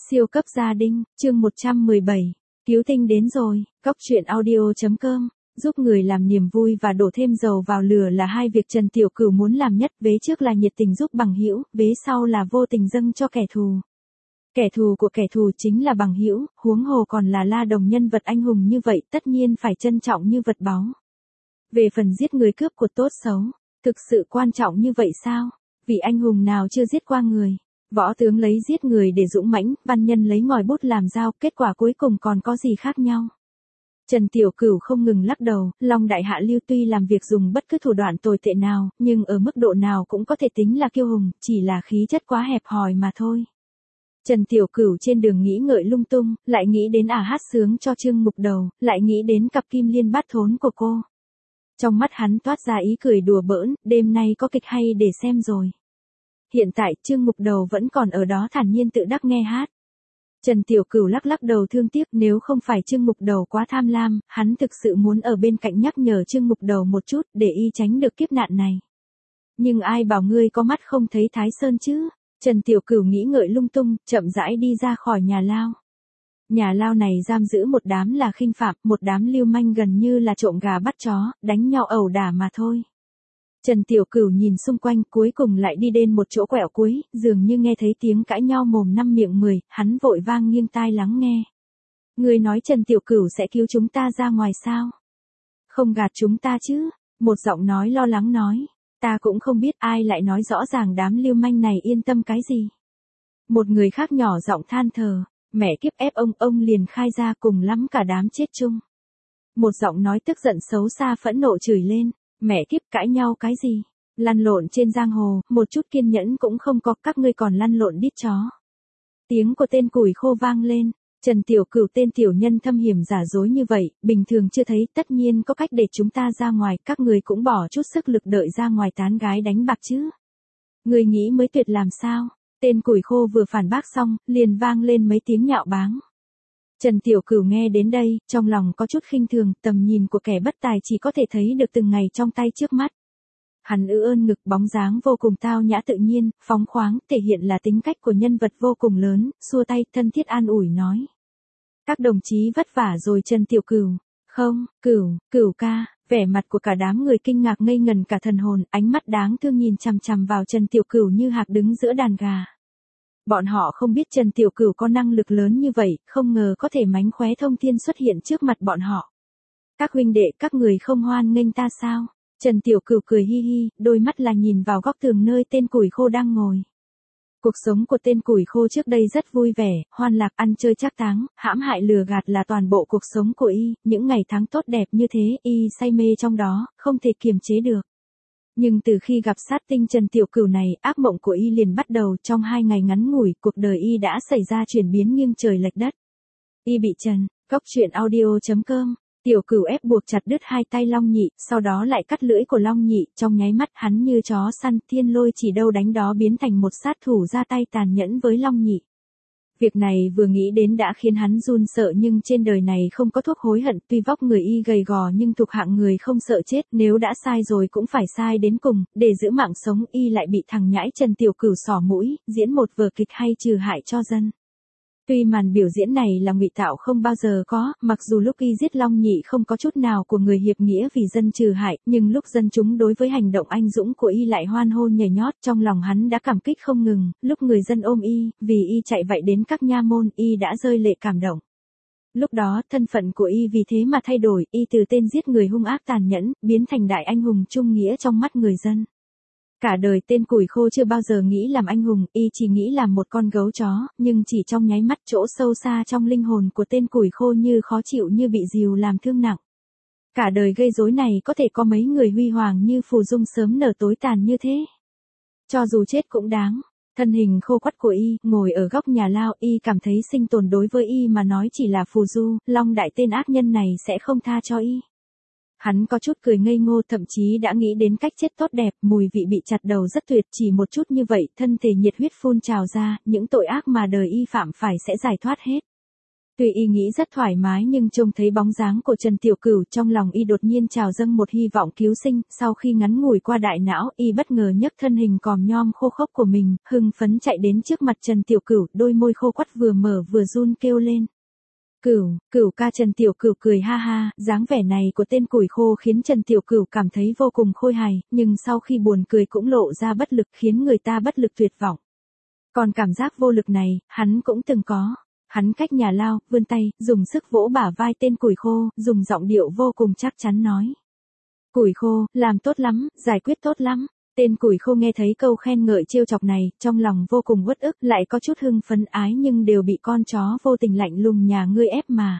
Siêu cấp gia đình, chương 117. Cứu tinh đến rồi, Cóc truyện audio.com. Giúp người làm niềm vui và đổ thêm dầu vào lửa là hai việc Trần Tiểu Cửu muốn làm nhất. Vế trước là nhiệt tình giúp bằng hữu, vế sau là vô tình dâng cho kẻ thù. Kẻ thù của kẻ thù chính là bằng hữu, huống hồ còn là La Đồng, nhân vật anh hùng như vậy tất nhiên phải trân trọng như vật báu. Về phần giết người cướp của tốt xấu, thực sự quan trọng như vậy sao? Vì anh hùng nào chưa giết qua người? Võ tướng lấy giết người để dũng mãnh, văn nhân lấy ngòi bút làm dao, kết quả cuối cùng còn có gì khác nhau? Trần Tiểu Cửu không ngừng lắc đầu, Long Đại Hạ Lưu tuy làm việc dùng bất cứ thủ đoạn tồi tệ nào, nhưng ở mức độ nào cũng có thể tính là kiêu hùng, chỉ là khí chất quá hẹp hòi mà thôi. Trần Tiểu Cửu trên đường nghĩ ngợi lung tung, lại nghĩ đến hát sướng cho Trương Mục Đầu, lại nghĩ đến cặp kim liên bát thốn của cô. Trong mắt hắn toát ra ý cười đùa bỡn, đêm nay có kịch hay để xem rồi. Hiện tại Trương Mục Đầu vẫn còn ở đó thản nhiên tự đắc nghe hát. Trần Tiểu Cửu lắc lắc đầu thương tiếc, nếu không phải Trương Mục Đầu quá tham lam, hắn thực sự muốn ở bên cạnh nhắc nhở Trương Mục Đầu một chút để y tránh được kiếp nạn này. Nhưng ai bảo ngươi có mắt không thấy Thái Sơn chứ? Trần Tiểu Cửu nghĩ ngợi lung tung, chậm rãi đi ra khỏi nhà lao. Nhà lao này giam giữ một đám là khinh phạm, một đám lưu manh gần như là trộm gà bắt chó, đánh nhau ẩu đả mà thôi. Trần Tiểu Cửu nhìn xung quanh, cuối cùng lại đi đến một chỗ quẹo cuối, dường như nghe thấy tiếng cãi nhau mồm năm miệng mười, hắn vội vang nghiêng tai lắng nghe. Người nói Trần Tiểu Cửu sẽ cứu chúng ta ra ngoài sao? Không gạt chúng ta chứ? Một giọng nói lo lắng nói. Ta cũng không biết, ai lại nói rõ ràng đám lưu manh này yên tâm cái gì. Một người khác nhỏ giọng than thở, mẹ kiếp ép ông liền khai ra, cùng lắm cả đám chết chung. Một giọng nói tức giận xấu xa phẫn nộ chửi lên, mẹ kiếp cãi nhau cái gì, lăn lộn trên giang hồ, một chút kiên nhẫn cũng không có, các ngươi còn lăn lộn đít chó. Tiếng của tên củi khô vang lên. Trần Tiểu Cửu, tên tiểu nhân thâm hiểm giả dối như vậy, bình thường chưa thấy, tất nhiên có cách để chúng ta ra ngoài, các người cũng bỏ chút sức lực đợi ra ngoài tán gái đánh bạc chứ. Người nghĩ mới tuyệt làm sao? Tên củi khô vừa phản bác xong, liền vang lên mấy tiếng nhạo báng. Trần Tiểu Cửu nghe đến đây, trong lòng có chút khinh thường, tầm nhìn của kẻ bất tài chỉ có thể thấy được từng ngày trong tay trước mắt. Hắn ươn ngực, bóng dáng vô cùng tao nhã tự nhiên, phóng khoáng, thể hiện là tính cách của nhân vật vô cùng lớn, xua tay, thân thiết an ủi nói. Các đồng chí vất vả rồi Trần Tiểu Cửu. Không, Cửu ca, vẻ mặt của cả đám người kinh ngạc ngây ngần cả thần hồn, ánh mắt đáng thương nhìn chằm chằm vào Trần Tiểu Cửu như hạc đứng giữa đàn gà. Bọn họ không biết Trần Tiểu Cửu có năng lực lớn như vậy, không ngờ có thể mánh khóe thông thiên xuất hiện trước mặt bọn họ. Các huynh đệ, các người không hoan nghênh ta sao? Trần Tiểu Cửu cười hi hi, đôi mắt là nhìn vào góc tường nơi tên củi khô đang ngồi. Cuộc sống của tên củi khô trước đây rất vui vẻ, hoan lạc, ăn chơi trác táng, hãm hại lừa gạt là toàn bộ cuộc sống của y, những ngày tháng tốt đẹp như thế, y say mê trong đó, không thể kiềm chế được. Nhưng từ khi gặp sát tinh Trần Tiểu Cửu này, ác mộng của y liền bắt đầu, trong 2 ngày ngắn ngủi, cuộc đời y đã xảy ra chuyển biến nghiêng trời lệch đất. Y bị Trần, Cóc truyện audio.com. Tiểu Cửu ép buộc chặt đứt 2 tay Long Nhị, sau đó lại cắt lưỡi của Long Nhị, trong nháy mắt hắn như chó săn, thiên lôi chỉ đâu đánh đó biến thành một sát thủ ra tay tàn nhẫn với Long Nhị. Việc này vừa nghĩ đến đã khiến hắn run sợ, nhưng trên đời này không có thuốc hối hận, tuy vóc người y gầy gò nhưng thuộc hạng người không sợ chết, nếu đã sai rồi cũng phải sai đến cùng, để giữ mạng sống y lại bị thằng nhãi Trần Tiểu Cửu xỏ mũi, diễn một vở kịch hay trừ hại cho dân. Tuy màn biểu diễn này là ngụy tạo không bao giờ có, mặc dù lúc y giết Long Nhị không có chút nào của người hiệp nghĩa vì dân trừ hại, nhưng lúc dân chúng đối với hành động anh dũng của y lại hoan hô nhảy nhót, trong lòng hắn đã cảm kích không ngừng, lúc người dân ôm y, vì y chạy vậy đến các nha môn, y đã rơi lệ cảm động. Lúc đó, thân phận của y vì thế mà thay đổi, y từ tên giết người hung ác tàn nhẫn, biến thành đại anh hùng trung nghĩa trong mắt người dân. Cả đời tên củi khô chưa bao giờ nghĩ làm anh hùng, y chỉ nghĩ làm một con gấu chó, nhưng chỉ trong nháy mắt chỗ sâu xa trong linh hồn của tên củi khô như khó chịu như bị rìu làm thương nặng. Cả đời gây rối này có thể có mấy người huy hoàng như phù dung sớm nở tối tàn như thế. Cho dù chết cũng đáng. Thân hình khô quắt của y, ngồi ở góc nhà lao, y cảm thấy sinh tồn đối với y mà nói chỉ là phù du, Long Đại tên ác nhân này sẽ không tha cho y. Hắn có chút cười ngây ngô, thậm chí đã nghĩ đến cách chết tốt đẹp, mùi vị bị chặt đầu rất tuyệt, chỉ một chút như vậy, thân thể nhiệt huyết phun trào ra, những tội ác mà đời y phạm phải sẽ giải thoát hết. Tuy y nghĩ rất thoải mái nhưng trông thấy bóng dáng của Trần Tiểu Cửu trong lòng y đột nhiên trào dâng một hy vọng cứu sinh, sau khi ngắn ngủi qua đại não, y bất ngờ nhấc thân hình còm nhom khô khốc của mình, hưng phấn chạy đến trước mặt Trần Tiểu Cửu, đôi môi khô quắt vừa mở vừa run kêu lên. Cửu ca. Trần Tiểu Cửu cười ha ha, dáng vẻ này của tên củi khô khiến Trần Tiểu Cửu cảm thấy vô cùng khôi hài, nhưng sau khi buồn cười cũng lộ ra bất lực khiến người ta bất lực tuyệt vọng. Còn cảm giác vô lực này, hắn cũng từng có. Hắn cách nhà lao, vươn tay, dùng sức vỗ bả vai tên củi khô, dùng giọng điệu vô cùng chắc chắn nói. Củi khô, làm tốt lắm, giải quyết tốt lắm. Tên củi khô nghe thấy câu khen ngợi trêu chọc này, trong lòng vô cùng uất ức, lại có chút hưng phấn ái nhưng đều bị con chó vô tình lạnh lùng nhà ngươi ép mà.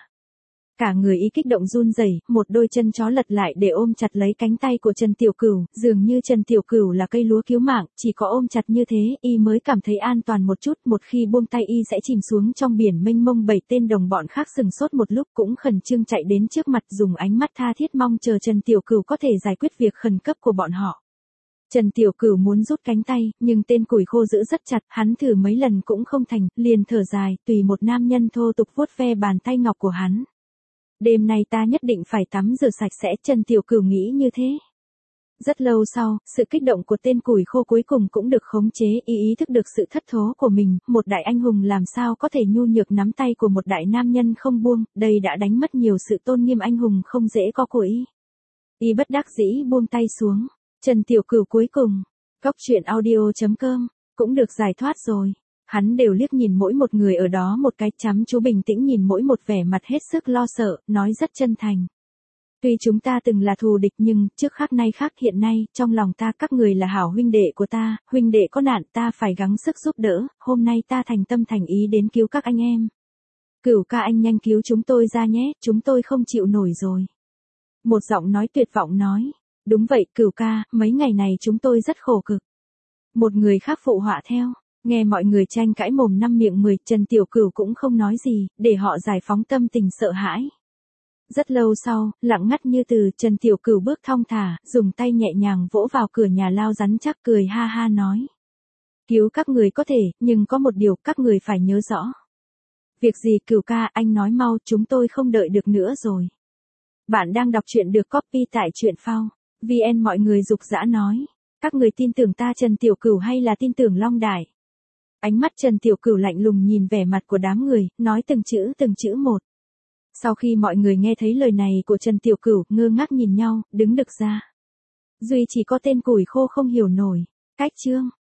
Cả người y kích động run rẩy, một đôi chân chó lật lại để ôm chặt lấy cánh tay của Trần Tiểu Cửu, dường như Trần Tiểu Cửu là cây lúa cứu mạng, chỉ có ôm chặt như thế, y mới cảm thấy an toàn một chút, một khi buông tay y sẽ chìm xuống trong biển mênh mông. 7 tên đồng bọn khác sừng sốt một lúc cũng khẩn trương chạy đến trước mặt dùng ánh mắt tha thiết mong chờ Trần Tiểu Cửu có thể giải quyết việc khẩn cấp của bọn họ. Trần Tiểu Cửu muốn rút cánh tay, nhưng tên củi khô giữ rất chặt, hắn thử mấy lần cũng không thành, liền thở dài, tùy một nam nhân thô tục vuốt ve bàn tay ngọc của hắn. Đêm nay ta nhất định phải tắm rửa sạch sẽ, Trần Tiểu Cửu nghĩ như thế. Rất lâu sau, sự kích động của tên củi khô cuối cùng cũng được khống chế, ý thức được sự thất thố của mình, một đại anh hùng làm sao có thể nhu nhược nắm tay của một đại nam nhân không buông, đây đã đánh mất nhiều sự tôn nghiêm anh hùng không dễ có của y. Y bất đắc dĩ buông tay xuống, Trần Tiểu Cửu cuối cùng, goctruyện.audio.com, cũng được giải thoát rồi. Hắn đều liếc nhìn mỗi một người ở đó một cái, chăm chú bình tĩnh nhìn mỗi một vẻ mặt hết sức lo sợ, nói rất chân thành. Tuy chúng ta từng là thù địch nhưng, trước khác nay khác, hiện nay, trong lòng ta các người là hảo huynh đệ của ta, huynh đệ có nạn ta phải gắng sức giúp đỡ, hôm nay ta thành tâm thành ý đến cứu các anh em. Cửu ca anh nhanh cứu chúng tôi ra nhé, chúng tôi không chịu nổi rồi. Một giọng nói tuyệt vọng nói, đúng vậy Cửu ca, mấy ngày này chúng tôi rất khổ cực. Một người khác phụ họa theo. Nghe mọi người tranh cãi mồm năm miệng 10, Trần Tiểu Cửu cũng không nói gì, để họ giải phóng tâm tình sợ hãi. Rất lâu sau, lặng ngắt như từ, Trần Tiểu Cửu bước thong thả, dùng tay nhẹ nhàng vỗ vào cửa nhà lao rắn chắc cười ha ha nói. Cứu các người có thể, nhưng có một điều các người phải nhớ rõ. Việc gì Cửu ca, anh nói mau, chúng tôi không đợi được nữa rồi. Bạn đang đọc truyện được copy tại truyện phao. VN. Mọi người rục rã nói. Các người tin tưởng ta Trần Tiểu Cửu hay là tin tưởng Long Đài? Ánh mắt Trần Tiểu Cửu lạnh lùng nhìn vẻ mặt của đám người, nói từng chữ một. Sau khi mọi người nghe thấy lời này của Trần Tiểu Cửu, ngơ ngác nhìn nhau, đứng đực ra. Duy chỉ có tên củi khô không hiểu nổi. Cách chương.